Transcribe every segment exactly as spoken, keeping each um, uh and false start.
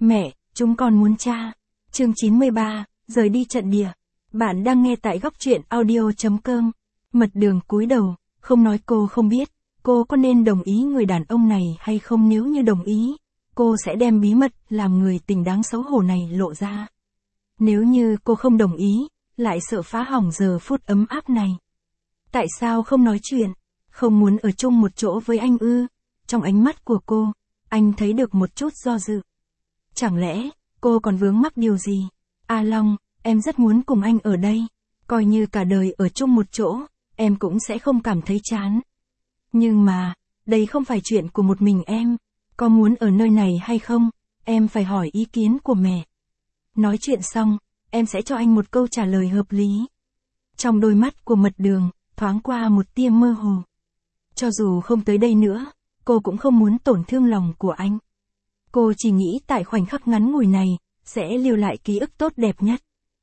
Mẹ, chúng con muốn cha. Chương chín mươi ba, rời đi trận địa. Bạn đang nghe tại góc truyện audio chấm com. Mật Đường cúi đầu, không nói cô không biết, cô có nên đồng ý người đàn ông này hay không, nếu như đồng ý, cô sẽ đem bí mật làm người tình đáng xấu hổ này lộ ra. Nếu như cô không đồng ý, lại sợ phá hỏng giờ phút ấm áp này. Tại sao không nói chuyện? Không muốn ở chung một chỗ với anh ư? Trong ánh mắt của cô, anh thấy được một chút do dự. Chẳng lẽ, cô còn vướng mắc điều gì? A Long, em rất muốn cùng anh ở đây. Coi như cả đời ở chung một chỗ, em cũng sẽ không cảm thấy chán. Nhưng mà, đây không phải chuyện của một mình em. Có muốn ở nơi này hay không? Em phải hỏi ý kiến của mẹ. Nói chuyện xong, em sẽ cho anh một câu trả lời hợp lý. Trong đôi mắt của Mật Đường, thoáng qua một tia mơ hồ. Cho dù không tới đây nữa, cô cũng không muốn tổn thương lòng của anh. Cô chỉ nghĩ tại khoảnh khắc ngắn ngủi này, sẽ lưu lại ký ức tốt đẹp nhất.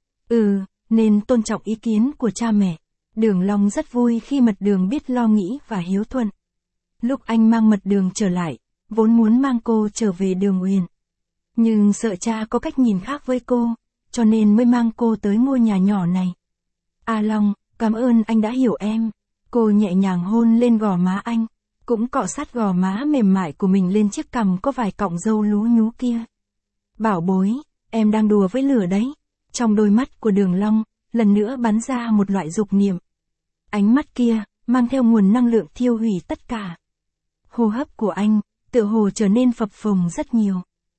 Ừ, nên tôn trọng ý kiến của cha mẹ. Đường Long rất vui khi Mật Đường biết lo nghĩ và hiếu thuận. Lúc anh mang Mật Đường trở lại, vốn muốn mang cô trở về Đường Uyển. Nhưng sợ cha có cách nhìn khác với cô, cho nên mới mang cô tới ngôi nhà nhỏ này. A Long, cảm ơn anh đã hiểu em. Cô nhẹ nhàng hôn lên gò má anh, cũng cọ sát gò má mềm mại của mình lên chiếc cằm có vài cọng râu lú nhú kia. Bảo bối, em đang đùa với lửa đấy. Trong đôi mắt của Đường Long, lần nữa bắn ra một loại dục niệm. Ánh mắt kia, mang theo nguồn năng lượng thiêu hủy tất cả. Hô hấp của anh, tựa hồ trở nên phập phồng rất nhiều.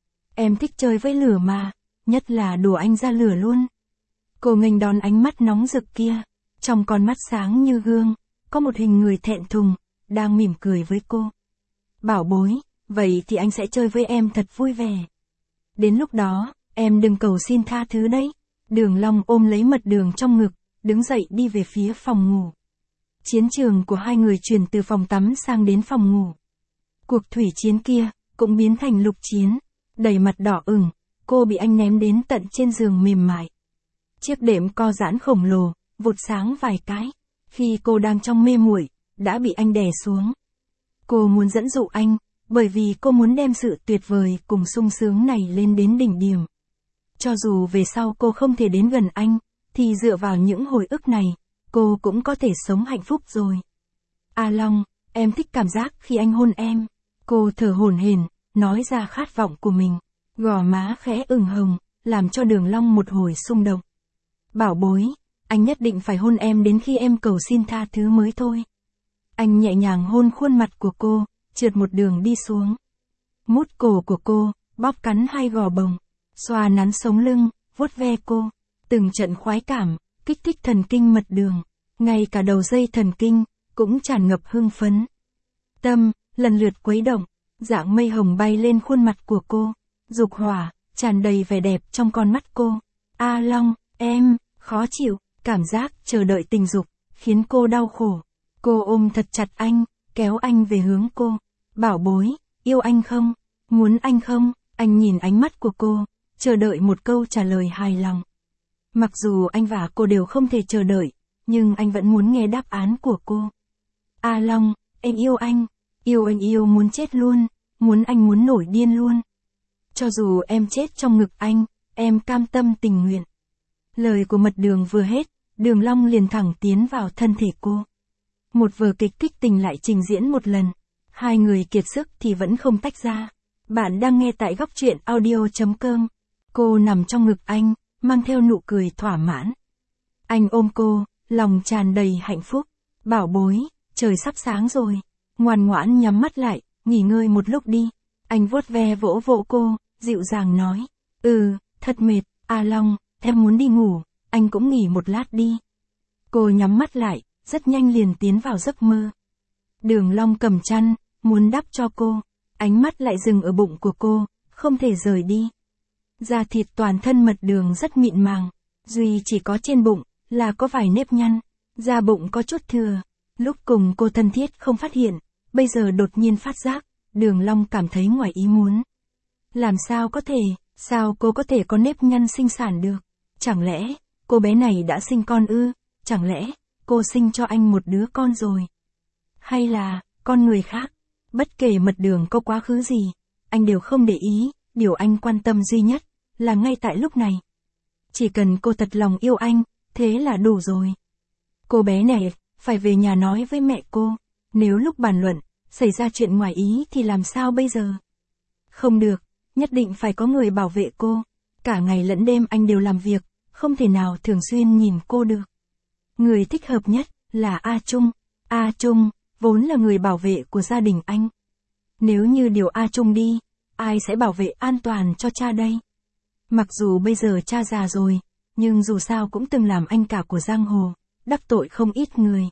Em thích chơi với lửa mà, nhất là đùa anh ra lửa luôn. Cô nghênh đón ánh mắt nóng rực kia, trong con mắt sáng như gương, có một hình người thẹn thùng, đang mỉm cười với cô. Bảo bối, vậy thì anh sẽ chơi với em thật vui vẻ. Đến lúc đó, em đừng cầu xin tha thứ đấy. Đường Long ôm lấy Mật Đường trong ngực, đứng dậy đi về phía phòng ngủ. Chiến trường của hai người chuyển từ phòng tắm sang đến phòng ngủ. Cuộc thủy chiến kia, cũng biến thành lục chiến. Đầy mặt đỏ ửng, cô bị anh ném đến tận trên giường mềm mại. Chiếc đệm co giãn khổng lồ, vụt sáng vài cái. Khi cô đang trong mê muội, đã bị anh đè xuống. Cô muốn dẫn dụ anh, bởi vì cô muốn đem sự tuyệt vời cùng sung sướng này lên đến đỉnh điểm. Cho dù về sau cô không thể đến gần anh, thì dựa vào những hồi ức này, cô cũng có thể sống hạnh phúc rồi. A Long, em thích cảm giác khi anh hôn em. Cô thở hổn hển, nói ra khát vọng của mình. Gò má khẽ ửng hồng, làm cho Đường Long một hồi xung động. Bảo bối, anh nhất định phải hôn em đến khi em cầu xin tha thứ mới thôi. Anh nhẹ nhàng hôn khuôn mặt của cô, trượt một đường đi xuống. Mút cổ của cô, bóp cắn hai gò bồng, xoa nắn sống lưng, vuốt ve cô. Từng trận khoái cảm, kích thích thần kinh Mật Đường. Ngay cả đầu dây thần kinh, cũng tràn ngập hưng phấn. Tâm, lần lượt quấy động, dạng mây hồng bay lên khuôn mặt của cô. Dục hỏa, tràn đầy vẻ đẹp trong con mắt cô. A Long, em, khó chịu, cảm giác chờ đợi tình dục, khiến cô đau khổ. Cô ôm thật chặt anh, kéo anh về hướng cô. Bảo bối, yêu anh không? Muốn anh không? Anh nhìn ánh mắt của cô, chờ đợi một câu trả lời hài lòng. Mặc dù anh và cô đều không thể chờ đợi, nhưng anh vẫn muốn nghe đáp án của cô. A Long, em yêu anh, yêu anh yêu muốn chết luôn, muốn anh muốn nổi điên luôn. Cho dù em chết trong ngực anh, em cam tâm tình nguyện. Lời của Mật Đường vừa hết, Đường Long liền thẳng tiến vào thân thể cô. Một vở kịch kích tình lại trình diễn một lần. Hai người kiệt sức thì vẫn không tách ra. Bạn đang nghe tại góc truyện audio chấm com. Cô nằm trong ngực anh, mang theo nụ cười thỏa mãn. Anh ôm cô, lòng tràn đầy hạnh phúc. Bảo bối, trời sắp sáng rồi. Ngoan ngoãn nhắm mắt lại, nghỉ ngơi một lúc đi. Anh vuốt ve vỗ vỗ cô, dịu dàng nói. Ừ, thật mệt, A Long, em muốn đi ngủ, anh cũng nghỉ một lát đi. Cô nhắm mắt lại, rất nhanh liền tiến vào giấc mơ. Đường Long cầm chăn, muốn đắp cho cô. Ánh mắt lại dừng ở bụng của cô, không thể rời đi. Da thịt toàn thân Mật Đường rất mịn màng, duy chỉ có trên bụng, là có vài nếp nhăn. Da bụng có chút thừa. Lúc cùng cô thân thiết không phát hiện, bây giờ đột nhiên phát giác, Đường Long cảm thấy ngoài ý muốn. Làm sao có thể, sao cô có thể có nếp nhăn sinh sản được? Chẳng lẽ, cô bé này đã sinh con ư? Chẳng lẽ, cô sinh cho anh một đứa con rồi? Hay là, con người khác? Bất kể Mật Đường có quá khứ gì, anh đều không để ý, điều anh quan tâm duy nhất, là ngay tại lúc này. Chỉ cần cô thật lòng yêu anh, thế là đủ rồi. Cô bé này, phải về nhà nói với mẹ cô, nếu lúc bàn luận, xảy ra chuyện ngoài ý thì làm sao bây giờ? Không được, nhất định phải có người bảo vệ cô. Cả ngày lẫn đêm anh đều làm việc, không thể nào thường xuyên nhìn cô được. Người thích hợp nhất là A Trung. A Trung, vốn là người bảo vệ của gia đình anh. Nếu như điều A Trung đi, ai sẽ bảo vệ an toàn cho cha đây? Mặc dù bây giờ cha già rồi, nhưng dù sao cũng từng làm anh cả của giang hồ, đắc tội không ít người.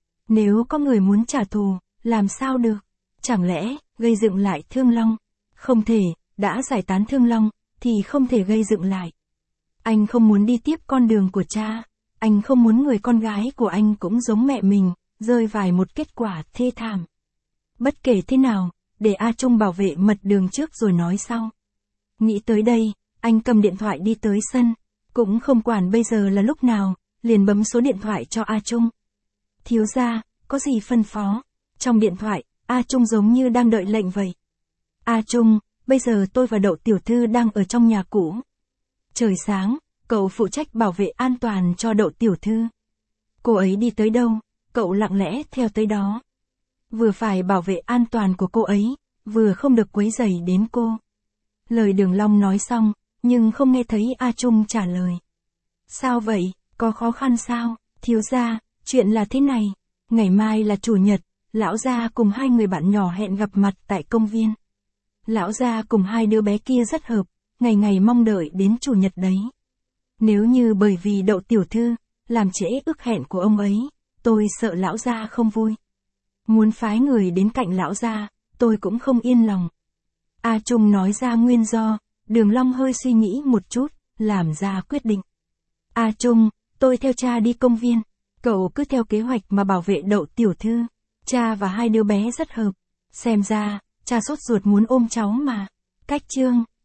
Nếu có người muốn trả thù, làm sao được? Chẳng lẽ, gây dựng lại Thương Long? Không thể, đã giải tán Thương Long, thì không thể gây dựng lại. Anh không muốn đi tiếp con đường của cha, anh không muốn người con gái của anh cũng giống mẹ mình, rơi vài một kết quả thê thảm. Bất kể thế nào, để A Trung bảo vệ mật đường trước rồi nói sau. Nghĩ tới đây, anh cầm điện thoại đi tới sân, cũng không quản bây giờ là lúc nào, liền bấm số điện thoại cho A Trung. Thiếu gia, có gì phân phó? Trong điện thoại, A Trung giống như đang đợi lệnh vậy. A Trung, bây giờ tôi và Đậu tiểu thư đang ở trong nhà cũ. Trời sáng, cậu phụ trách bảo vệ an toàn cho Đậu tiểu thư. Cô ấy đi tới đâu, cậu lặng lẽ theo tới đó. Vừa phải bảo vệ an toàn của cô ấy, vừa không được quấy rầy đến cô. Lời Đường Long nói xong, nhưng không nghe thấy A Trung trả lời. Sao vậy, có khó khăn sao? Thiếu gia, chuyện là thế này. Ngày mai là chủ nhật, lão gia cùng hai người bạn nhỏ hẹn gặp mặt tại công viên. Lão gia cùng hai đứa bé kia rất hợp, ngày ngày mong đợi đến chủ nhật đấy. Nếu như bởi vì Đậu tiểu thư, làm trễ ước hẹn của ông ấy, tôi sợ lão gia không vui. Muốn phái người đến cạnh lão gia, tôi cũng không yên lòng. A Trung nói ra nguyên do, Đường Long hơi suy nghĩ một chút, làm ra quyết định. A Trung, tôi theo cha đi công viên, cậu cứ theo kế hoạch mà bảo vệ Đậu tiểu thư. Cha và hai đứa bé rất hợp, xem ra, cha sốt ruột muốn ôm cháu mà. Cách chương